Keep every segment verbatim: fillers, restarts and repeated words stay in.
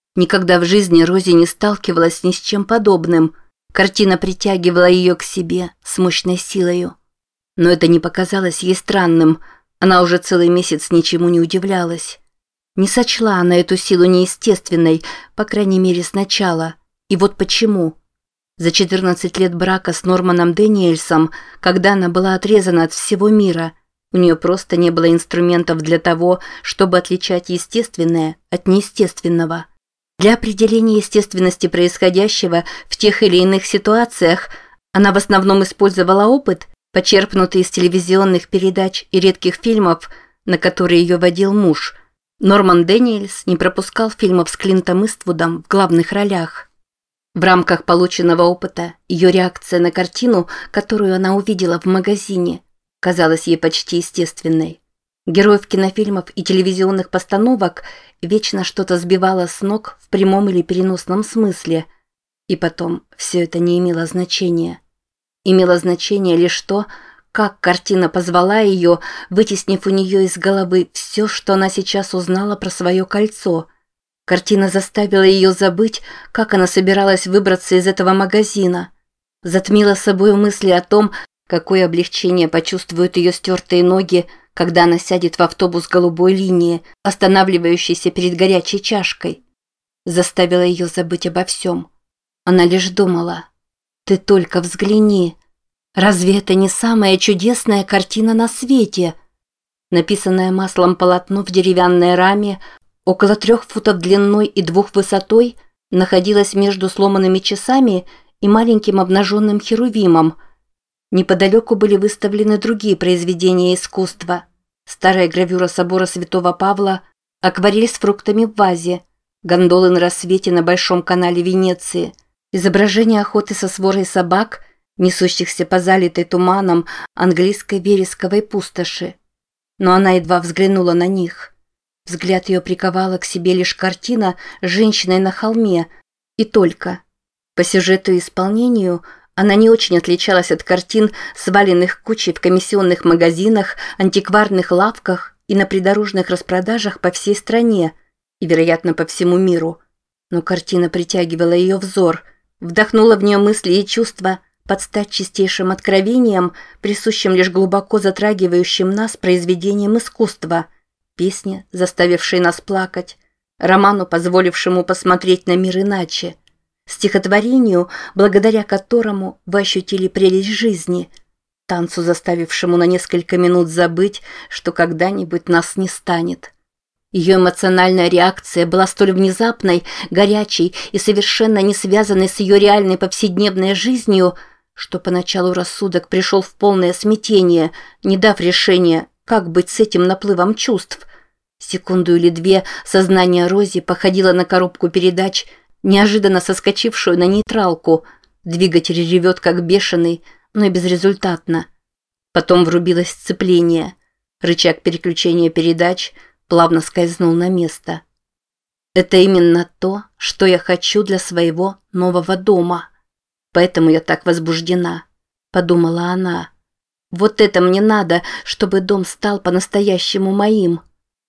Никогда в жизни Рози не сталкивалась ни с чем подобным. Картина притягивала ее к себе с мощной силою. Но это не показалось ей странным. Она уже целый месяц ничему не удивлялась. Не сочла она эту силу неестественной, по крайней мере сначала. И вот почему. За четырнадцать лет брака с Норманом Дэниельсом, когда она была отрезана от всего мира, у нее просто не было инструментов для того, чтобы отличать естественное от неестественного. Для определения естественности происходящего в тех или иных ситуациях она в основном использовала опыт, почерпнутый из телевизионных передач и редких фильмов, на которые ее водил муж. Норман Дэниельс не пропускал фильмов с Клинтом Иствудом в главных ролях. В рамках полученного опыта ее реакция на картину, которую она увидела в магазине, казалась ей почти естественной. Героев кинофильмов и телевизионных постановок вечно что-то сбивало с ног в прямом или переносном смысле. И потом все это не имело значения. Имело значение лишь то, как картина позвала ее, вытеснив у нее из головы все, что она сейчас узнала про свое кольцо. Картина заставила ее забыть, как она собиралась выбраться из этого магазина. Затмила собой мысли о том, какое облегчение почувствуют ее стертые ноги, когда она сядет в автобус голубой линии, останавливающийся перед горячей чашкой. Заставила ее забыть обо всем. Она лишь думала: «Ты только взгляни! Разве это не самая чудесная картина на свете?» Написанное маслом полотно в деревянной раме, около трех футов длиной и двух высотой, находилось между сломанными часами и маленьким обнаженным херувимом. Неподалеку были выставлены другие произведения искусства. Старая гравюра собора Святого Павла, акварель с фруктами в вазе, гондолы на рассвете на Большом канале Венеции, изображение охоты со сворой собак, несущихся по залитой туманом английской вересковой пустоши. Но она едва взглянула на них. Взгляд ее приковала к себе лишь картина с женщиной на холме, и только. По сюжету и исполнению она не очень отличалась от картин, сваленных кучей в комиссионных магазинах, антикварных лавках и на придорожных распродажах по всей стране и, вероятно, по всему миру. Но картина притягивала ее взор, вдохнула в нее мысли и чувства под стать чистейшим откровением, присущим лишь глубоко затрагивающим нас произведением искусства, песне, заставившей нас плакать, роману, позволившему посмотреть на мир иначе, стихотворению, благодаря которому вы ощутили прелесть жизни, танцу, заставившему на несколько минут забыть, что когда-нибудь нас не станет. Ее эмоциональная реакция была столь внезапной, горячей и совершенно не связанной с ее реальной повседневной жизнью, что поначалу рассудок пришел в полное смятение, не дав решения, как быть с этим наплывом чувств. Секунду или две сознание Рози походило на коробку передач, неожиданно соскочившую на нейтралку. Двигатель ревет как бешеный, но и безрезультатно. Потом врубилось сцепление. Рычаг переключения передач плавно скользнул на место. «Это именно то, что я хочу для своего нового дома. Поэтому я так возбуждена», — подумала она. «Вот это мне надо, чтобы дом стал по-настоящему моим».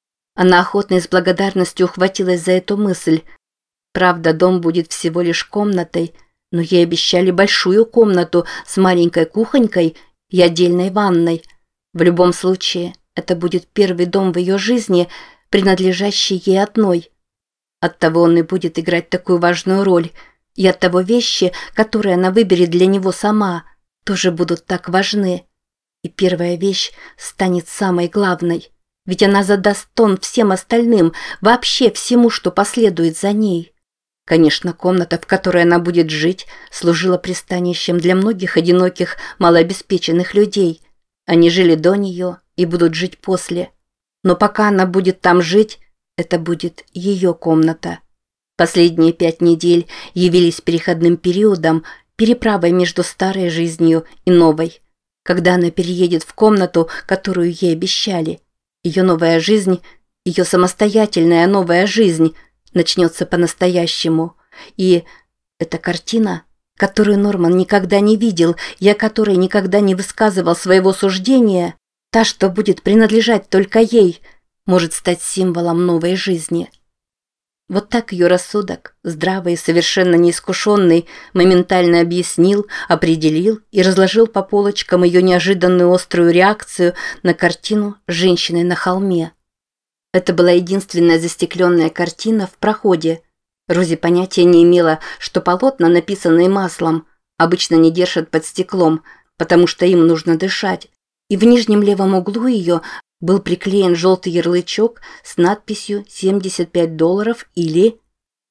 Она охотно и с благодарностью ухватилась за эту мысль. Правда, дом будет всего лишь комнатой, но ей обещали большую комнату с маленькой кухонькой и отдельной ванной. В любом случае, это будет первый дом в ее жизни, принадлежащий ей одной. Оттого он и будет играть такую важную роль, и оттого вещи, которые она выберет для него сама, тоже будут так важны. И первая вещь станет самой главной, ведь она задаст тон всем остальным, вообще всему, что последует за ней. Конечно, комната, в которой она будет жить, служила пристанищем для многих одиноких, малообеспеченных людей. Они жили до нее и будут жить после. Но пока она будет там жить, это будет ее комната. Последние пять недель явились переходным периодом, переправой между старой жизнью и новой. Когда она переедет в комнату, которую ей обещали, ее новая жизнь, ее самостоятельная новая жизнь начнется по-настоящему. И эта картина, которую Норман никогда не видел и о которой никогда не высказывал своего суждения, та, что будет принадлежать только ей, может стать символом новой жизни. Вот так ее рассудок, здравый и совершенно неискушенный, моментально объяснил, определил и разложил по полочкам ее неожиданную острую реакцию на картину «Женщины на холме». Это была единственная застекленная картина в проходе. Рози понятия не имела, что полотна, написанные маслом, обычно не держат под стеклом, потому что им нужно дышать, и в нижнем левом углу ее был приклеен желтый ярлычок с надписью «семьдесят пять долларов» или...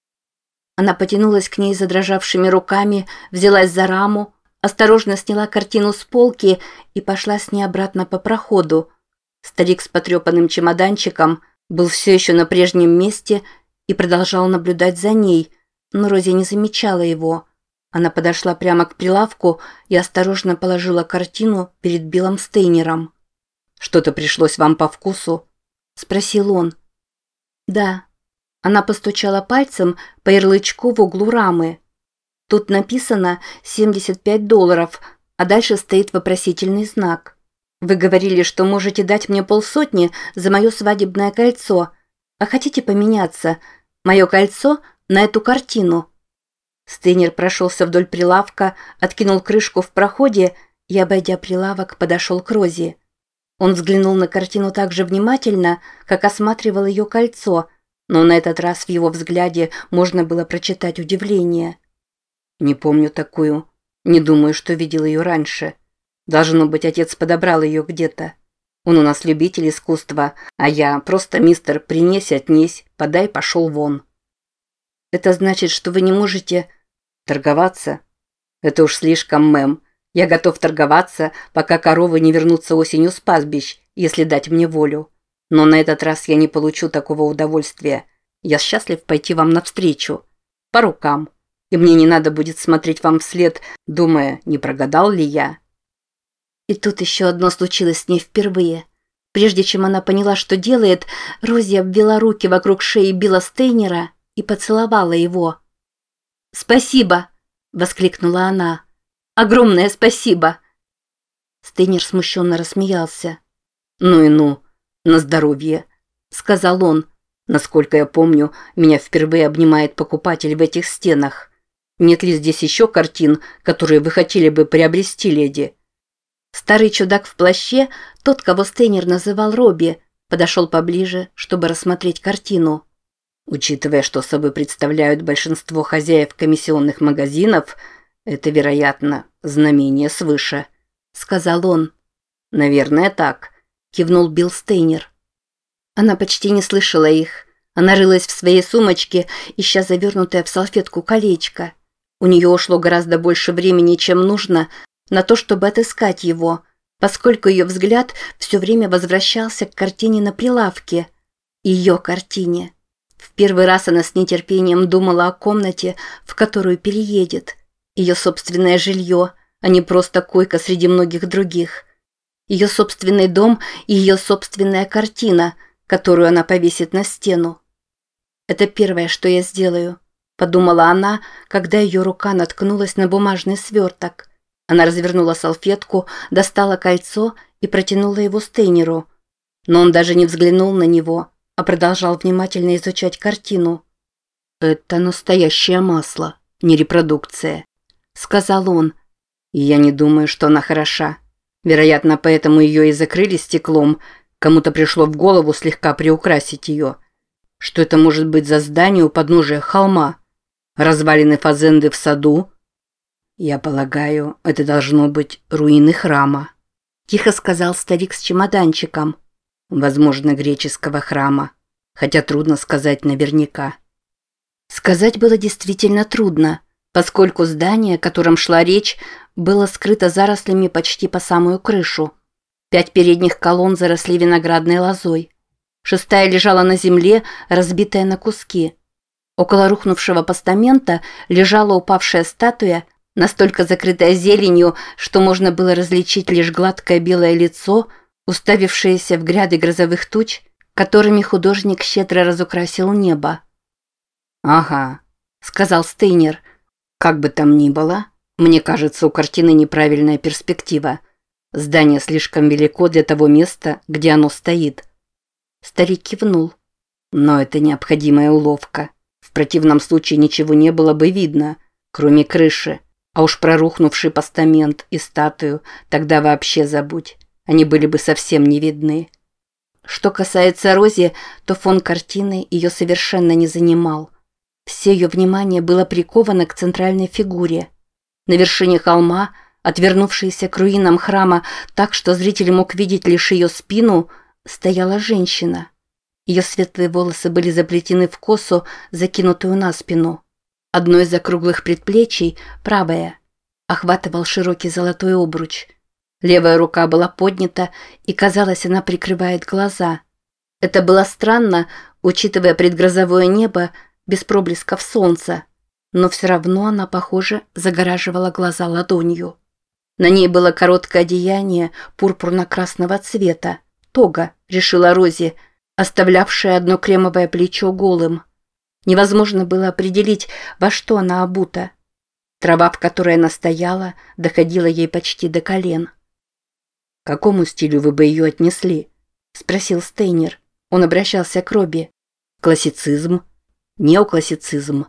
Она потянулась к ней задрожавшими руками, взялась за раму, осторожно сняла картину с полки и пошла с ней обратно по проходу. Старик с потрепанным чемоданчиком был все еще на прежнем месте и продолжал наблюдать за ней, но Рози не замечала его. Она подошла прямо к прилавку и осторожно положила картину перед Биллом Стейнером. «Что-то пришлось вам по вкусу?» – спросил он. «Да». Она постучала пальцем по ярлычку в углу рамы. «Тут написано семьдесят пять долларов, а дальше стоит вопросительный знак. Вы говорили, что можете дать мне полсотни за мое свадебное кольцо. А хотите поменяться? Мое кольцо на эту картину». Стейнер прошелся вдоль прилавка, откинул крышку в проходе и, обойдя прилавок, подошел к Рози. Он взглянул на картину так же внимательно, как осматривал ее кольцо, но на этот раз в его взгляде можно было прочитать удивление. «Не помню такую. Не думаю, что видел ее раньше. Должно быть, отец подобрал ее где-то. Он у нас любитель искусства, а я просто мистер «принесь, отнесь, подай, пошел вон». «Это значит, что вы не можете...» «Торговаться? Это уж слишком, мэм. Я готов торговаться, пока коровы не вернутся осенью с пастбищ, если дать мне волю. Но на этот раз я не получу такого удовольствия. Я счастлив пойти вам навстречу. По рукам. И мне не надо будет смотреть вам вслед, думая, не прогадал ли я». И тут еще одно случилось с ней впервые. Прежде чем она поняла, что делает, Рози обвела руки вокруг шеи Билла Стейнера и поцеловала его. «Спасибо!» – воскликнула она. «Огромное спасибо!» Стейнер смущенно рассмеялся. «Ну и ну, на здоровье!» – сказал он. «Насколько я помню, меня впервые обнимает покупатель в этих стенах. Нет ли здесь еще картин, которые вы хотели бы приобрести, леди?» Старый чудак в плаще, тот, кого Стейнер называл Робби, подошел поближе, чтобы рассмотреть картину. «Учитывая, что собой представляют большинство хозяев комиссионных магазинов, это, вероятно, знамение свыше», — сказал он. «Наверное, так», — кивнул Билл Стейнер. Она почти не слышала их. Она рылась в своей сумочке, ища завернутое в салфетку колечко. У нее ушло гораздо больше времени, чем нужно, на то, чтобы отыскать его, поскольку ее взгляд все время возвращался к картине на прилавке. Ее картине. В первый раз она с нетерпением думала о комнате, в которую переедет. Ее собственное жилье, а не просто койка среди многих других. Ее собственный дом и ее собственная картина, которую она повесит на стену. «Это первое, что я сделаю», – подумала она, когда ее рука наткнулась на бумажный сверток. Она развернула салфетку, достала кольцо и протянула его Стейнеру. Но он даже не взглянул на него, а продолжал внимательно изучать картину. «Это настоящее масло, не репродукция», — сказал он. «И я не думаю, что она хороша. Вероятно, поэтому ее и закрыли стеклом. Кому-то пришло в голову слегка приукрасить ее. Что это может быть за здание у подножия холма? Развалины фазенды в саду? Я полагаю, это должно быть руины храма», — тихо сказал старик с чемоданчиком. «Возможно, греческого храма, хотя трудно сказать наверняка». Сказать было действительно трудно, поскольку здание, о котором шла речь, было скрыто зарослями почти по самую крышу. Пять передних колонн заросли виноградной лозой. Шестая лежала на земле, разбитая на куски. Около рухнувшего постамента лежала упавшая статуя, настолько закрытая зеленью, что можно было различить лишь гладкое белое лицо, уставившееся в гряды грозовых туч, которыми художник щедро разукрасил небо. «Ага», — сказал Стейнер. «Как бы там ни было, мне кажется, у картины неправильная перспектива. Здание слишком велико для того места, где оно стоит». Старик кивнул. «Но это необходимая уловка. В противном случае ничего не было бы видно, кроме крыши. А уж про рухнувший постамент и статую тогда вообще забудь. Они были бы совсем не видны. Что касается Рози, то фон картины ее совершенно не занимал. Все ее внимание было приковано к центральной фигуре. На вершине холма, отвернувшаяся к руинам храма так, что зритель мог видеть лишь ее спину, стояла женщина. Ее светлые волосы были заплетены в косу, закинутую на спину. Одно из округлых предплечий, правое, охватывал широкий золотой обруч. Левая рука была поднята, и, казалось, она прикрывает глаза. Это было странно, учитывая предгрозовое небо без проблесков солнца, но все равно она, похоже, загораживала глаза ладонью. На ней было короткое одеяние пурпурно-красного цвета, тога, решила Рози, оставлявшая одно кремовое плечо голым. Невозможно было определить, во что она обута. Трава, в которой она стояла, доходила ей почти до колен. «К какому стилю вы бы ее отнесли?» – спросил Стейнер. Он обращался к Робби. «Классицизм? Неоклассицизм?»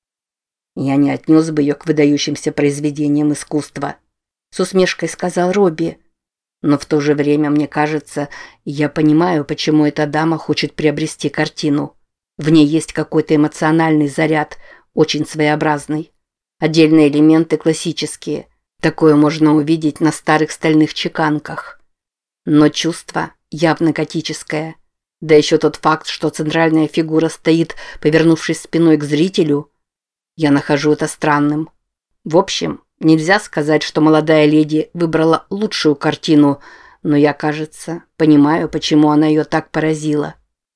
«Я не отнес бы ее к выдающимся произведениям искусства», – с усмешкой сказал Робби. «Но в то же время, мне кажется, я понимаю, почему эта дама хочет приобрести картину. В ней есть какой-то эмоциональный заряд, очень своеобразный. Отдельные элементы классические. Такое можно увидеть на старых стальных чеканках. Но чувство явно готическое. Да еще тот факт, что центральная фигура стоит, повернувшись спиной к зрителю. Я нахожу это странным. В общем, нельзя сказать, что молодая леди выбрала лучшую картину, но я, кажется, понимаю, почему она ее так поразила».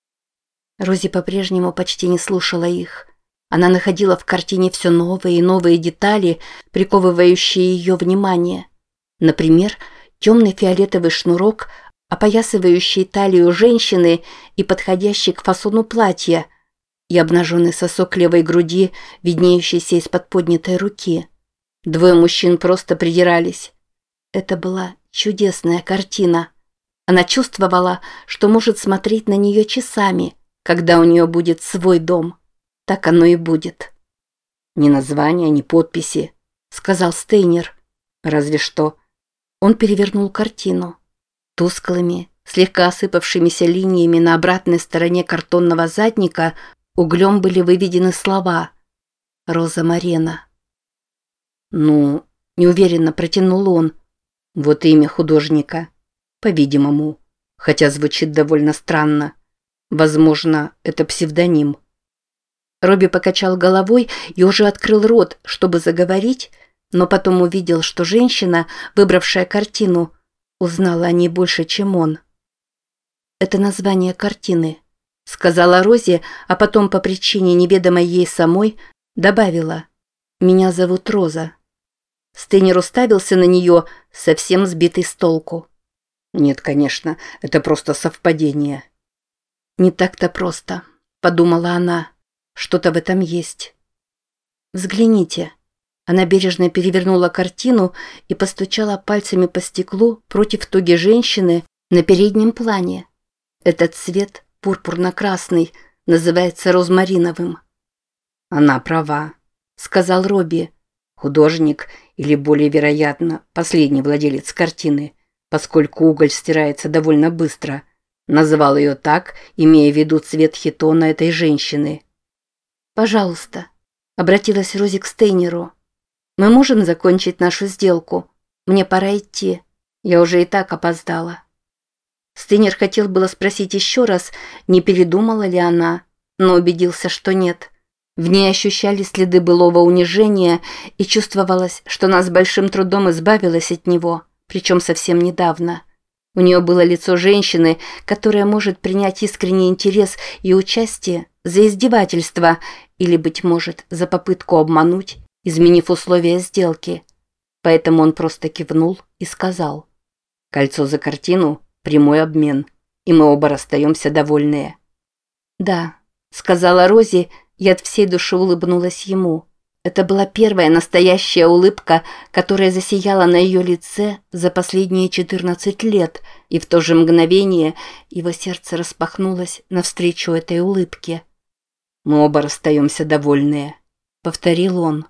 Рози по-прежнему почти не слушала их. Она находила в картине все новые и новые детали, приковывающие ее внимание. Например, темный фиолетовый шнурок, опоясывающий талию женщины и подходящий к фасону платья, и обнаженный сосок левой груди, виднеющийся из-под поднятой руки. Двое мужчин просто придирались. Это была чудесная картина. Она чувствовала, что может смотреть на нее часами, когда у нее будет свой дом. Так оно и будет. «Ни названия, ни подписи», — сказал Стейнер. «Разве что». Он перевернул картину. Тусклыми, слегка осыпавшимися линиями на обратной стороне картонного задника углем были выведены слова «Роза Морено». «Ну», — неуверенно протянул он, — «вот имя художника. По-видимому, хотя звучит довольно странно. Возможно, это псевдоним». Робби покачал головой и уже открыл рот, чтобы заговорить, но потом увидел, что женщина, выбравшая картину, узнала о ней больше, чем он. «Это название картины», — сказала Рози, а потом по причине, неведомой ей самой, добавила: «Меня зовут Роза». Стейнер уставился на нее, совсем сбитый с толку. «Нет, конечно, это просто совпадение». «Не так-то просто», — подумала она. «Что-то в этом есть». «Взгляните». Она бережно перевернула картину и постучала пальцами по стеклу против тоги женщины на переднем плане. Этот цвет, пурпурно-красный, называется розмариновым. «Она права», — сказал Робби. «Художник, или более вероятно, последний владелец картины, поскольку уголь стирается довольно быстро, назвал ее так, имея в виду цвет хитона этой женщины». «Пожалуйста», — обратилась Рози к Стейнеру. «Мы можем закончить нашу сделку? Мне пора идти. Я уже и так опоздала». Стейнер хотел было спросить еще раз, не передумала ли она, но убедился, что нет. В ней ощущались следы былого унижения, и чувствовалось, что она с большим трудом избавилась от него, причем совсем недавно. У нее было лицо женщины, которая может принять искренний интерес и участие за издевательство или, быть может, за попытку обмануть, изменив условия сделки. Поэтому он просто кивнул и сказал: «Кольцо за картину – прямой обмен, и мы оба расстаемся довольные». «Да», – сказала Рози, и от всей души улыбнулась ему. Это была первая настоящая улыбка, которая засияла на ее лице за последние четырнадцать лет, и в то же мгновение его сердце распахнулось навстречу этой улыбке. Мы оба расстаемся довольные», — повторил он.